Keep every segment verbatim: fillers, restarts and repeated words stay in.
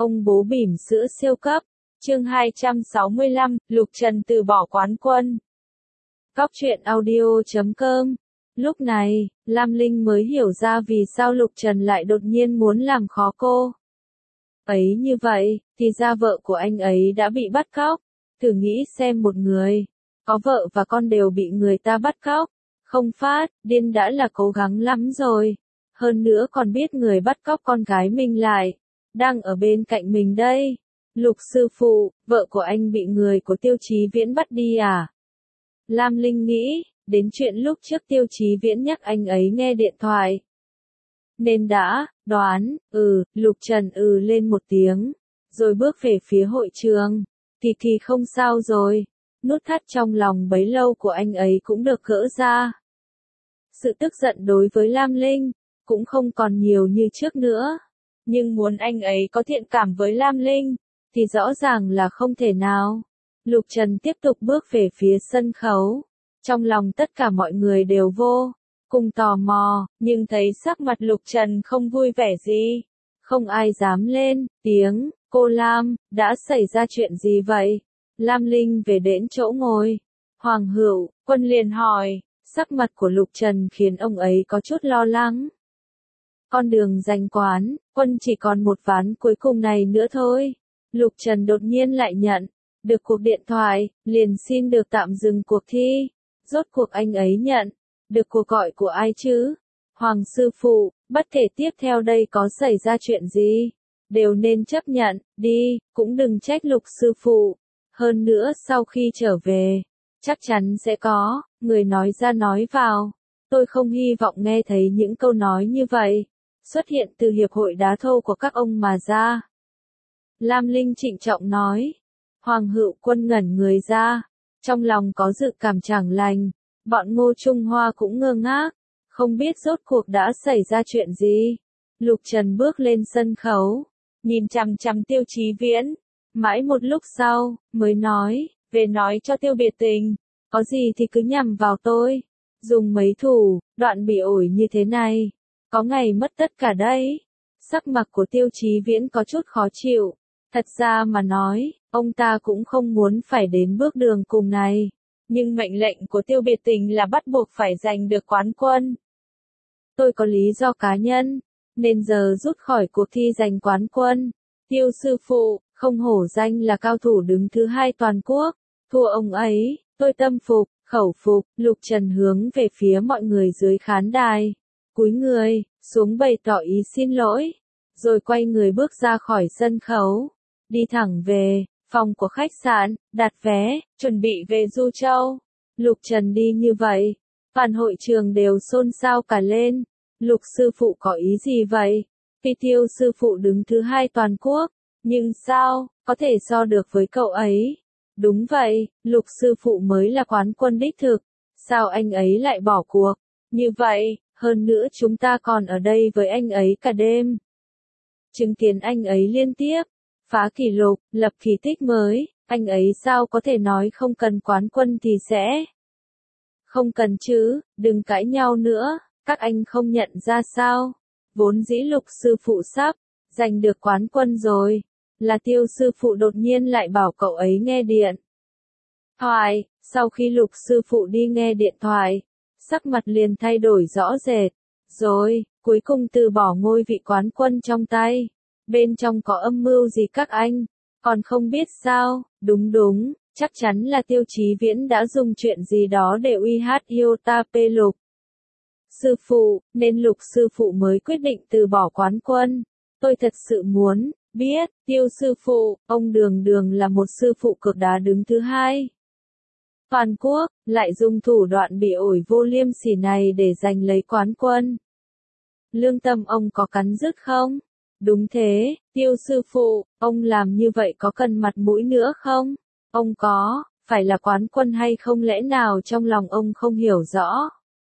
Ông bố bỉm sữa siêu cấp. Chương hai trăm sáu mươi lăm, Lục Trần từ bỏ quán quân. Góc truyện audio chấm com. Lúc này, Lam Linh mới hiểu ra vì sao Lục Trần lại đột nhiên muốn làm khó cô. Ấy như vậy, thì ra vợ của anh ấy đã bị bắt cóc. Thử nghĩ xem, một người có vợ và con đều bị người ta bắt cóc. Không phát, điên đã là cố gắng lắm rồi. Hơn nữa còn biết người bắt cóc con gái mình lại đang ở bên cạnh mình đây. Lục sư phụ, vợ của anh bị người của Tiêu Chí Viễn bắt đi à? Lam Linh nghĩ đến chuyện lúc trước Tiêu Chí Viễn nhắc anh ấy nghe điện thoại. Nên đã đoán, ừ, Lục Trần ừ lên một tiếng, rồi bước về phía hội trường. Kỳ Kỳ không sao rồi, nút thắt trong lòng bấy lâu của anh ấy cũng được gỡ ra. Sự tức giận đối với Lam Linh cũng không còn nhiều như trước nữa. Nhưng muốn anh ấy có thiện cảm với Lam Linh thì rõ ràng là không thể nào. Lục Trần tiếp tục bước về phía sân khấu. Trong lòng tất cả mọi người đều vô cùng tò mò, nhưng thấy sắc mặt Lục Trần không vui vẻ gì. Không ai dám lên tiếng. Cô Lam, đã xảy ra chuyện gì vậy? Lam Linh về đến chỗ ngồi. Hoàng Hữu Quân liền hỏi. Sắc mặt của Lục Trần khiến ông ấy có chút lo lắng. Con đường giành quán quân chỉ còn một ván cuối cùng này nữa thôi. Lục Trần đột nhiên lại nhận được cuộc điện thoại, liền xin được tạm dừng cuộc thi. Rốt cuộc anh ấy nhận được cuộc gọi của ai chứ? Hoàng sư phụ, bất kể tiếp theo đây có xảy ra chuyện gì, đều nên chấp nhận đi, cũng đừng trách Lục sư phụ. Hơn nữa sau khi trở về, chắc chắn sẽ có người nói ra nói vào. Tôi không hy vọng nghe thấy những câu nói như vậy xuất hiện từ hiệp hội đá thâu của các ông mà ra. Lam Linh trịnh trọng nói. Hoàng Hữu Quân ngẩn người ra, trong lòng có dự cảm chẳng lành. Bọn Ngô Trung Hoa cũng ngơ ngác, không biết rốt cuộc đã xảy ra chuyện gì. Lục Trần bước lên sân khấu, nhìn chằm chằm Tiêu Chí Viễn, mãi một lúc sau mới nói, về nói cho Tiêu Biệt Tình, có gì thì cứ nhằm vào tôi, dùng mấy thủ đoạn bị ổi như thế này, có ngày mất tất cả đấy. Sắc mặt của Tiêu Chí Viễn có chút khó chịu. Thật ra mà nói, ông ta cũng không muốn phải đến bước đường cùng này. Nhưng mệnh lệnh của Tiêu Biệt Tình là bắt buộc phải giành được quán quân. Tôi có lý do cá nhân, nên giờ rút khỏi cuộc thi giành quán quân. Tiêu sư phụ, không hổ danh là cao thủ đứng thứ hai toàn quốc. Thua ông ấy, tôi tâm phục, khẩu phục. Lục Trần hướng về phía mọi người dưới khán đài. Cúi người xuống bày tỏ ý xin lỗi. Rồi quay người bước ra khỏi sân khấu. Đi thẳng về phòng của khách sạn, đặt vé, chuẩn bị về Du Châu. Lục Trần đi như vậy, toàn hội trường đều xôn xao cả lên. Lục sư phụ có ý gì vậy? Khi Tiêu sư phụ đứng thứ hai toàn quốc, nhưng sao có thể so được với cậu ấy? Đúng vậy, Lục sư phụ mới là quán quân đích thực. Sao anh ấy lại bỏ cuộc? Như vậy, hơn nữa chúng ta còn ở đây với anh ấy cả đêm. Chứng kiến anh ấy liên tiếp phá kỷ lục, lập kỳ tích mới, anh ấy sao có thể nói không cần quán quân thì sẽ? Không cần chứ, đừng cãi nhau nữa, các anh không nhận ra sao? Vốn dĩ Lục sư phụ sắp giành được quán quân rồi, là Tiêu sư phụ đột nhiên lại bảo cậu ấy nghe điện thoại. Sau khi Lục sư phụ đi nghe điện thoại, sắc mặt liền thay đổi rõ rệt, rồi cuối cùng từ bỏ ngôi vị quán quân trong tay. Bên trong có âm mưu gì các anh còn không biết sao? Đúng đúng, chắc chắn là Tiêu Chí Viễn đã dùng chuyện gì đó để uy hát Iota P Lục sư phụ, nên Lục sư phụ mới quyết định từ bỏ quán quân. Tôi thật sự muốn biết, Tiêu sư phụ, ông đường đường là một sư phụ cược đá đứng thứ hai toàn quốc, lại dùng thủ đoạn bị ổi vô liêm sỉ này để giành lấy quán quân. Lương tâm ông có cắn rứt không? Đúng thế, Tiêu sư phụ, ông làm như vậy có cần mặt mũi nữa không? Ông có phải là quán quân hay không, lẽ nào trong lòng ông không hiểu rõ?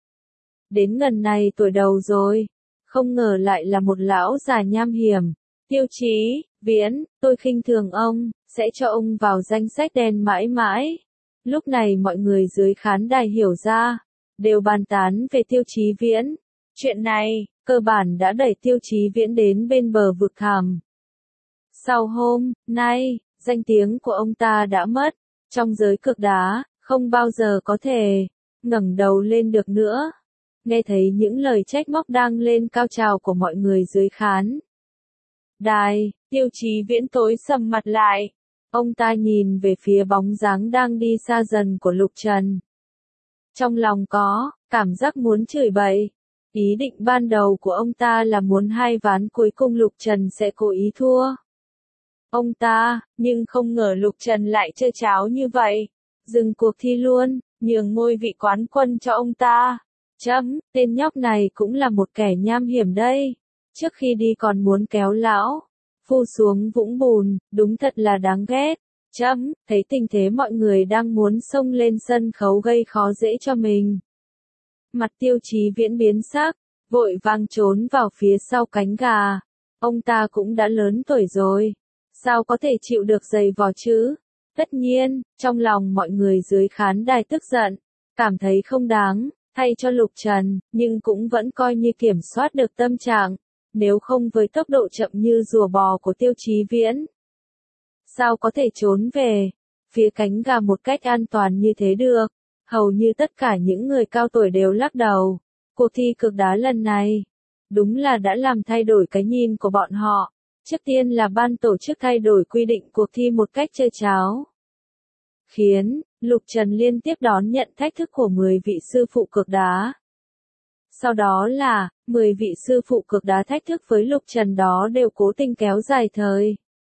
Đến ngần này tuổi đầu rồi, không ngờ lại là một lão già nham hiểm. Tiêu Chí Viễn, tôi khinh thường ông, sẽ cho ông vào danh sách đen mãi mãi. Lúc này mọi người dưới khán đài hiểu ra, đều bàn tán về Tiêu Chí Viễn. Chuyện này cơ bản đã đẩy Tiêu Chí Viễn đến bên bờ vực thẳm. Sau hôm nay, danh tiếng của ông ta đã mất, trong giới cược đá, không bao giờ có thể ngẩng đầu lên được nữa. Nghe thấy những lời trách móc đang lên cao trào của mọi người dưới khán đài, Tiêu Chí Viễn tối sầm mặt lại. Ông ta nhìn về phía bóng dáng đang đi xa dần của Lục Trần. Trong lòng có cảm giác muốn chửi bậy. Ý định ban đầu của ông ta là muốn hai ván cuối cùng Lục Trần sẽ cố ý thua ông ta, nhưng không ngờ Lục Trần lại chơi cháo như vậy. Dừng cuộc thi luôn, nhường ngôi vị quán quân cho ông ta. Chấm, tên nhóc này cũng là một kẻ nham hiểm đây. Trước khi đi còn muốn kéo lão Phu xuống vũng bùn, đúng thật là đáng ghét. Chấm, thấy tình thế mọi người đang muốn xông lên sân khấu gây khó dễ cho mình. Mặt Tiêu Chí Viễn biến sắc, vội vàng trốn vào phía sau cánh gà. Ông ta cũng đã lớn tuổi rồi, sao có thể chịu được giày vò chứ? Tất nhiên, trong lòng mọi người dưới khán đài tức giận, cảm thấy không đáng thay cho Lục Trần, nhưng cũng vẫn coi như kiểm soát được tâm trạng, nếu không với tốc độ chậm như rùa bò của Tiêu Chí Viễn, sao có thể trốn về phía cánh gà một cách an toàn như thế được? Hầu như tất cả những người cao tuổi đều lắc đầu. Cuộc thi cược đá lần này, đúng là đã làm thay đổi cái nhìn của bọn họ. Trước tiên là ban tổ chức thay đổi quy định cuộc thi một cách chơi cháo, khiến Lục Trần liên tiếp đón nhận thách thức của mười vị sư phụ cược đá. Sau đó là, mười vị sư phụ cược đá thách thức với Lục Trần đó đều cố tình kéo dài thời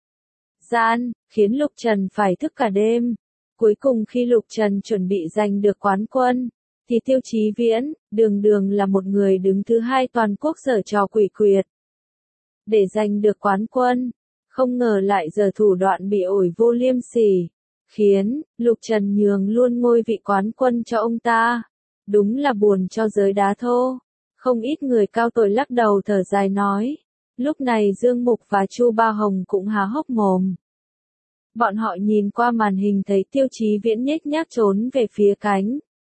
gian, khiến Lục Trần phải thức cả đêm. Cuối cùng khi Lục Trần chuẩn bị giành được quán quân, thì Tiêu Chí Viễn, đường đường là một người đứng thứ hai toàn quốc giở trò quỷ quyệt. Để giành được quán quân, không ngờ lại giờ thủ đoạn bị ổi vô liêm sỉ, khiến Lục Trần nhường luôn ngôi vị quán quân cho ông ta. Đúng là buồn cho giới đá thô. Không ít người cao tuổi lắc đầu thở dài nói. Lúc này Dương Mục và Chu Ba Hồng cũng há hốc mồm. Bọn họ nhìn qua màn hình thấy Tiêu Chí Viễn nhếch nhác trốn về phía cánh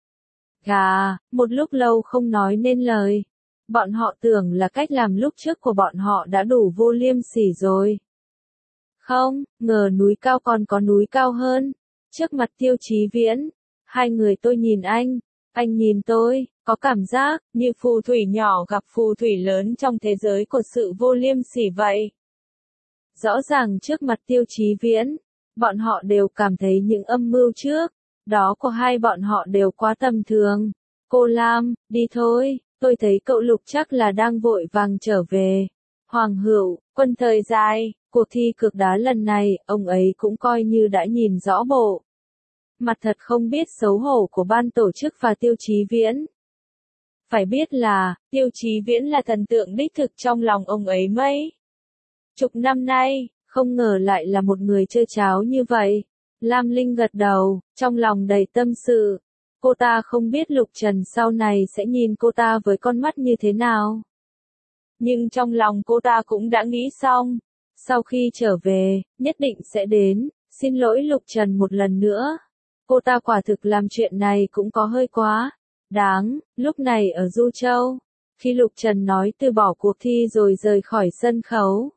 gà, một lúc lâu không nói nên lời. Bọn họ tưởng là cách làm lúc trước của bọn họ đã đủ vô liêm sỉ rồi. Không, ngờ núi cao còn có núi cao hơn. Trước mặt Tiêu Chí Viễn, hai người tôi nhìn anh, anh nhìn tôi, có cảm giác như phù thủy nhỏ gặp phù thủy lớn trong thế giới của sự vô liêm sỉ vậy. Rõ ràng trước mặt Tiêu Chí Viễn, bọn họ đều cảm thấy những âm mưu trước đó của hai bọn họ đều quá tầm thường. Cô Lam, đi thôi, tôi thấy cậu Lục chắc là đang vội vàng trở về. Hoàng Hữu, quân thời dài, cuộc thi cược đá lần này, ông ấy cũng coi như đã nhìn rõ bộ mặt thật không biết xấu hổ của ban tổ chức và Tiêu Chí Viễn. Phải biết là, Tiêu Chí Viễn là thần tượng đích thực trong lòng ông ấy mấy chục năm nay, không ngờ lại là một người chơi cháo như vậy. Lam Linh gật đầu, trong lòng đầy tâm sự. Cô ta không biết Lục Trần sau này sẽ nhìn cô ta với con mắt như thế nào. Nhưng trong lòng cô ta cũng đã nghĩ xong. Sau khi trở về, nhất định sẽ đến, xin lỗi Lục Trần một lần nữa. Cô ta quả thực làm chuyện này cũng có hơi quá đáng. Lúc này ở Du Châu, khi Lục Trần nói từ bỏ cuộc thi rồi rời khỏi sân khấu,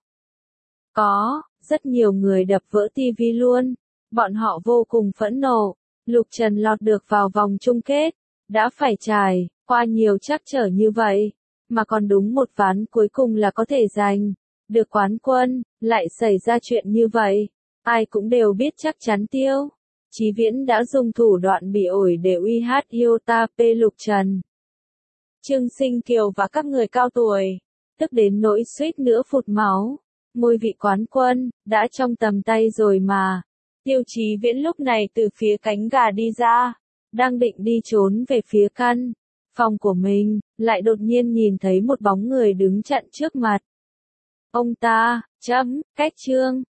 có rất nhiều người đập vỡ tivi luôn. Bọn họ vô cùng phẫn nộ. Lục Trần lọt được vào vòng chung kết, đã phải trải qua nhiều trắc trở như vậy, mà còn đúng một ván cuối cùng là có thể giành được quán quân, lại xảy ra chuyện như vậy. Ai cũng đều biết chắc chắn Tiêu Chí Viễn đã dùng thủ đoạn bị ổi để uy hát Iota P Lục Trần. Trương Sinh Kiều và các người cao tuổi, tức đến nỗi suýt nữa phụt máu. Ngôi vị quán quân, đã trong tầm tay rồi mà. Tiêu Chí Viễn lúc này từ phía cánh gà đi ra, đang định đi trốn về phía căn phòng của mình, lại đột nhiên nhìn thấy một bóng người đứng chặn trước mặt ông ta. Chấm, cách Trương